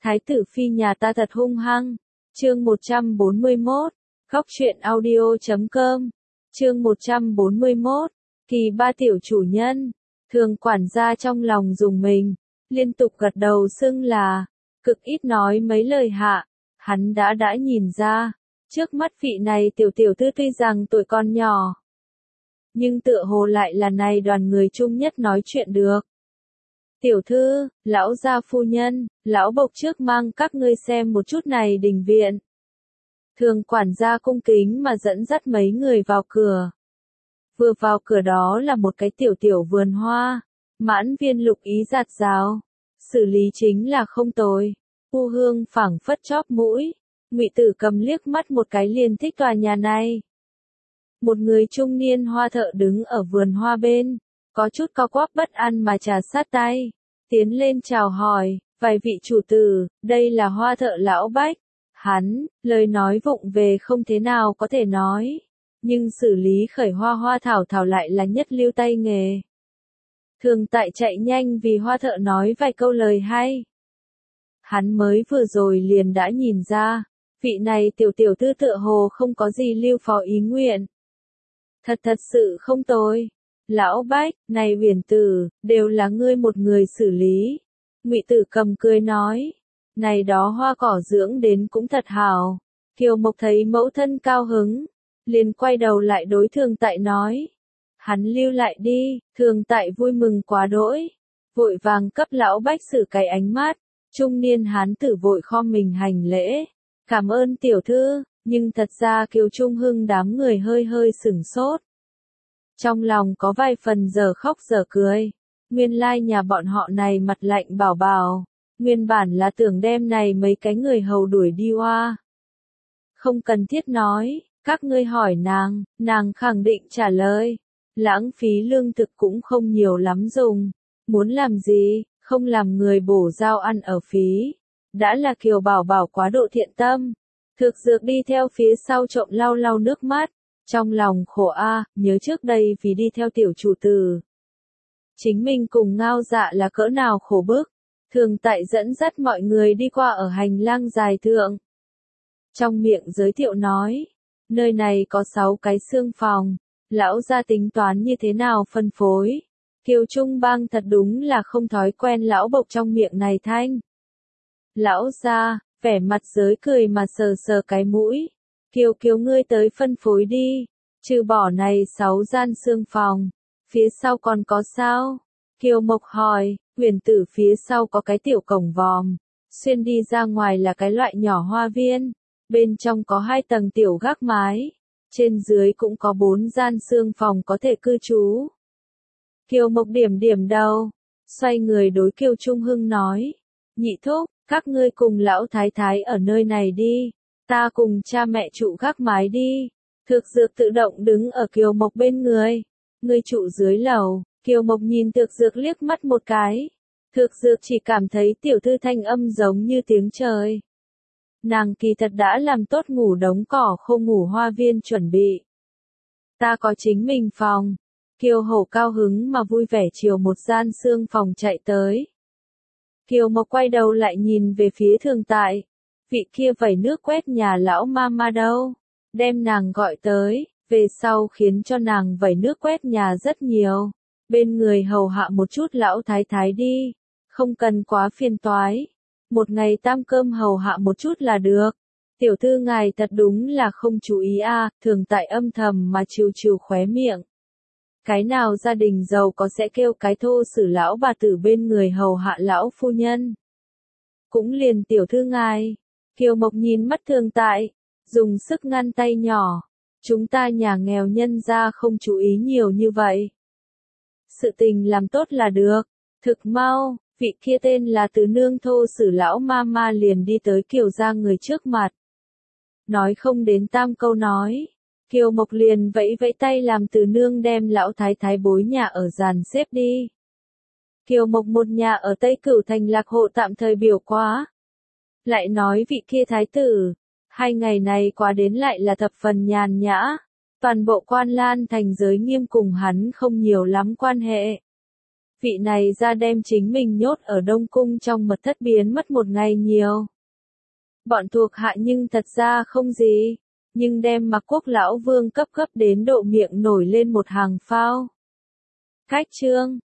Thái tử phi nhà ta thật hung hăng. Chương 141, Góc truyện audio.com. Chương 141, Kỳ ba tiểu chủ nhân. Thường quản gia trong lòng dùng mình, liên tục gật đầu xưng là, cực ít nói mấy lời hạ. Hắn đã nhìn ra, trước mắt vị này tiểu tiểu thư tuy rằng tuổi còn nhỏ, nhưng tựa hồ lại là này đoàn người chung nhất nói chuyện được. Tiểu thư, lão gia phu nhân, lão bộc trước mang các ngươi xem một chút này đình viện. Thường quản gia cung kính mà dẫn dắt mấy người vào cửa. Vừa vào cửa đó là một cái tiểu tiểu vườn hoa, mãn viên lục ý rạt rào, xử lý chính là không tồi. U hương phảng phất chóp mũi, Ngụy Tử Cầm liếc mắt một cái liền thích tòa nhà này. Một người trung niên hoa thợ đứng ở vườn hoa bên, có chút co quắp bất an mà trà sát tay, tiến lên chào hỏi, vài vị chủ tử, đây là hoa thợ lão Bách. Hắn, lời nói vụng về không thế nào có thể nói, nhưng xử lý khởi hoa thảo thảo lại là nhất lưu tay nghề. Thường tại chạy nhanh vì hoa thợ nói vài câu lời hay. Hắn mới vừa rồi liền đã nhìn ra, vị này tiểu tiểu thư tựa hồ không có gì lưu phó ý nguyện. Thật sự không tồi. Lão Bách, này huyền tử, đều là ngươi một người xử lý. Ngụy Tử Cầm cười nói, này đó hoa cỏ dưỡng đến cũng thật hảo. Kiều Mộc thấy mẫu thân cao hứng, liền quay đầu lại đối Thường Tại nói, hắn lưu lại đi. Thường Tại vui mừng quá đỗi, vội vàng cấp lão Bách xử cái ánh mắt. Trung niên hán tử vội khom mình hành lễ, cảm ơn tiểu thư, nhưng thật ra Kiều Trung Hưng đám người hơi sửng sốt. Trong lòng có vài phần giờ khóc giờ cười, nguyên lai nhà bọn họ này mặt lạnh bảo bảo, nguyên bản là tưởng đem này mấy cái người hầu đuổi đi hoa. Không cần thiết nói, các ngươi hỏi nàng khẳng định trả lời, lãng phí lương thực cũng không nhiều lắm dùng, muốn làm gì, không làm người bổ giao ăn ở phí, đã là Kiều bảo bảo quá độ thiện tâm. Thực dược đi theo phía sau trộm lau nước mắt, trong lòng khổ nhớ trước đây vì đi theo tiểu chủ tử. Chính mình cùng Ngao Dạ là cỡ nào khổ bức, Thường Tại dẫn dắt mọi người đi qua ở hành lang dài thượng. Trong miệng giới thiệu nói, nơi này có 6 cái xương phòng, lão gia tính toán như thế nào phân phối. Kiều Trung Bang thật đúng là không thói quen lão bộc trong miệng này thanh. Lão gia, vẻ mặt giới cười mà sờ cái mũi. Kiều ngươi tới phân phối đi, trừ bỏ này 6 gian xương phòng, phía sau còn có sao? Kiều Mộc hỏi, huyền tử phía sau có cái tiểu cổng vòm, xuyên đi ra ngoài là cái loại nhỏ hoa viên, bên trong có 2 tầng tiểu gác mái, trên dưới cũng có 4 gian xương phòng có thể cư trú. Kiều Mộc điểm đầu, xoay người đối Kiều Trung Hưng nói, nhị thúc, các ngươi cùng lão thái thái ở nơi này đi, ta cùng cha mẹ trụ gác mái đi. Thực dược tự động đứng ở Kiều Mộc bên người, ngươi trụ dưới lầu. Kiều Mộc nhìn Thực dược liếc mắt một cái, Thực dược chỉ cảm thấy tiểu thư thanh âm giống như tiếng trời. Nàng kỳ thật đã làm tốt ngủ đống cỏ khô ngủ hoa viên chuẩn bị. Ta có chính mình phòng. Kiều Hổ cao hứng mà vui vẻ chiều một gian xương phòng chạy tới. Kiều Mộc quay đầu lại nhìn về phía Thường Tại, vị kia vẩy nước quét nhà lão mama đâu, đem nàng gọi tới, về sau khiến cho nàng vẩy nước quét nhà rất nhiều, bên người hầu hạ một chút lão thái thái đi, không cần quá phiền toái, một ngày tam cơm hầu hạ một chút là được. Tiểu thư ngài thật đúng là không chú ý Thường Tại âm thầm mà trừ khóe miệng. Cái nào gia đình giàu có sẽ kêu cái thô sử lão bà tử bên người hầu hạ lão phu nhân. Cũng liền tiểu thư ngài. Kiều Mộc nhìn mắt Thường Tại, dùng sức ngăn tay nhỏ. Chúng ta nhà nghèo nhân gia không chú ý nhiều như vậy. Sự tình làm tốt là được. Thực mau, vị kia tên là Từ Nương thô sử lão mama liền đi tới Kiều gia người trước mặt. Nói không đến tam câu nói. Kiều Mộc liền vẫy tay làm Từ Nương đem lão thái thái bối nhà ở dàn xếp đi. Kiều Mộc một nhà ở Tây Cửu Thành lạc hộ tạm thời biểu quá. Lại nói vị kia thái tử, 2 ngày này qua đến lại là thập phần nhàn nhã, toàn bộ Quan Lan thành giới nghiêm cùng hắn không nhiều lắm quan hệ. Vị này ra đem chính mình nhốt ở Đông Cung trong mật thất biến mất một ngày nhiều. Bọn thuộc hạ nhưng thật ra không gì, nhưng đem Mạc Quốc lão vương cấp đến độ miệng nổi lên một hàng phao. Cách chương